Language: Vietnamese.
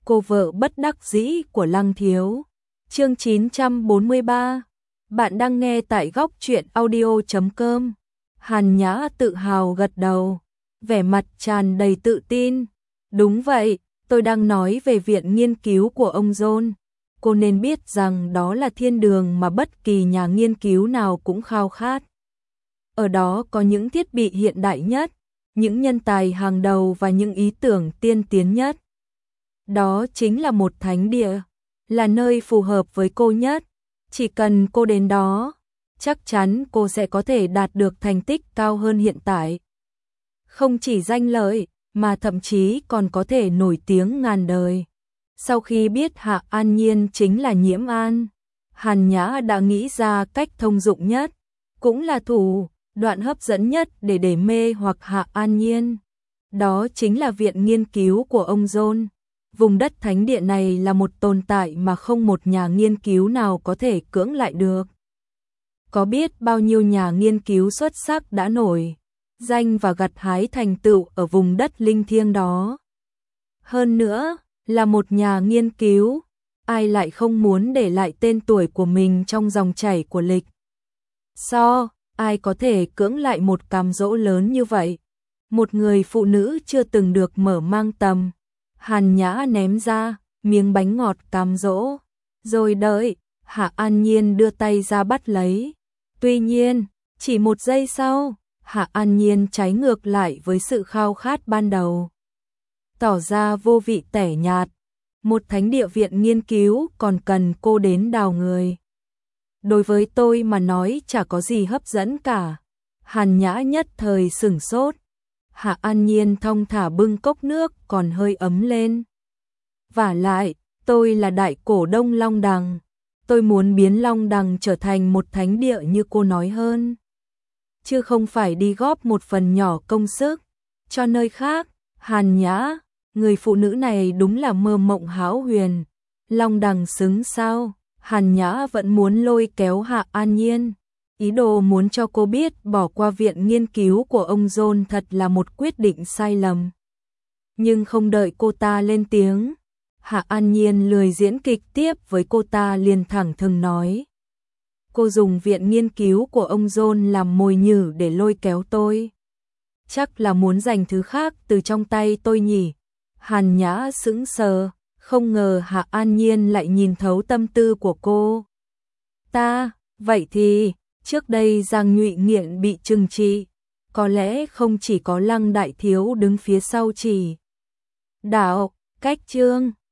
cô vợ bất đắc dĩ của Lăng Thiếu. Chương 943. Bạn đang nghe tại góc truyện audio.com. Hàn Nhã tự hào gật đầu, vẻ mặt tràn đầy tự tin. Đúng vậy, tôi đang nói về viện nghiên cứu của ông John. Cô nên biết rằng đó là thiên đường mà bất kỳ nhà nghiên cứu nào cũng khao khát. Ở đó có những thiết bị hiện đại nhất, những nhân tài hàng đầu và những ý tưởng tiên tiến nhất. Đó chính là một thánh địa, là nơi phù hợp với cô nhất. Chỉ cần cô đến đó, chắc chắn cô sẽ có thể đạt được thành tích cao hơn hiện tại. Không chỉ danh lợi, mà thậm chí còn có thể nổi tiếng ngàn đời. Sau khi biết Hạ An Nhiên chính là Nhiễm An, Hàn Nhã đã nghĩ ra cách thông dụng nhất, cũng là thủ đoạn hấp dẫn nhất để mê hoặc Hạ An Nhiên. Đó chính là viện nghiên cứu của ông John. Vùng đất thánh địa này là một tồn tại mà không một nhà nghiên cứu nào có thể cưỡng lại được. Có biết bao nhiêu nhà nghiên cứu xuất sắc đã nổi danh và gặt hái thành tựu ở vùng đất linh thiêng đó. Hơn nữa, là một nhà nghiên cứu, ai lại không muốn để lại tên tuổi của mình trong dòng chảy của lịch. Ai có thể cưỡng lại một cám dỗ lớn như vậy? Một người phụ nữ chưa từng được mở mang tầm. Hàn Nhã ném ra miếng bánh ngọt cám dỗ, rồi đợi Hạ An Nhiên đưa tay ra bắt lấy. Tuy nhiên, chỉ một giây sau, Hạ An Nhiên trái ngược lại với sự khao khát ban đầu, tỏ ra vô vị tẻ nhạt. Một thánh địa viện nghiên cứu còn cần cô đến đào người. Đối với tôi mà nói chả có gì hấp dẫn cả. Hàn Nhã nhất thời sửng sốt. Hạ An Nhiên thong thả bưng cốc nước còn hơi ấm lên. Vả lại, tôi là đại cổ đông Long Đằng. Tôi muốn biến Long Đằng trở thành một thánh địa như cô nói hơn, chứ không phải đi góp một phần nhỏ công sức cho nơi khác. Hàn Nhã, người phụ nữ này đúng là mơ mộng hão huyền. Long Đằng xứng sao? Hàn Nhã vẫn muốn lôi kéo Hạ An Nhiên, ý đồ muốn cho cô biết bỏ qua viện nghiên cứu của ông John thật là một quyết định sai lầm. Nhưng không đợi cô ta lên tiếng, Hạ An Nhiên lười diễn kịch tiếp với cô ta, liền thẳng thừng nói. Cô dùng viện nghiên cứu của ông John làm mồi nhử để lôi kéo tôi. Chắc là muốn giành thứ khác từ trong tay tôi nhỉ? Hàn Nhã sững sờ, không ngờ Hạ An Nhiên lại nhìn thấu tâm tư của cô. Vậy thì, trước đây Giang Nhụy Nghiện bị trừng trị, có lẽ không chỉ có Lăng đại thiếu đứng phía sau chỉ đạo, cách chương.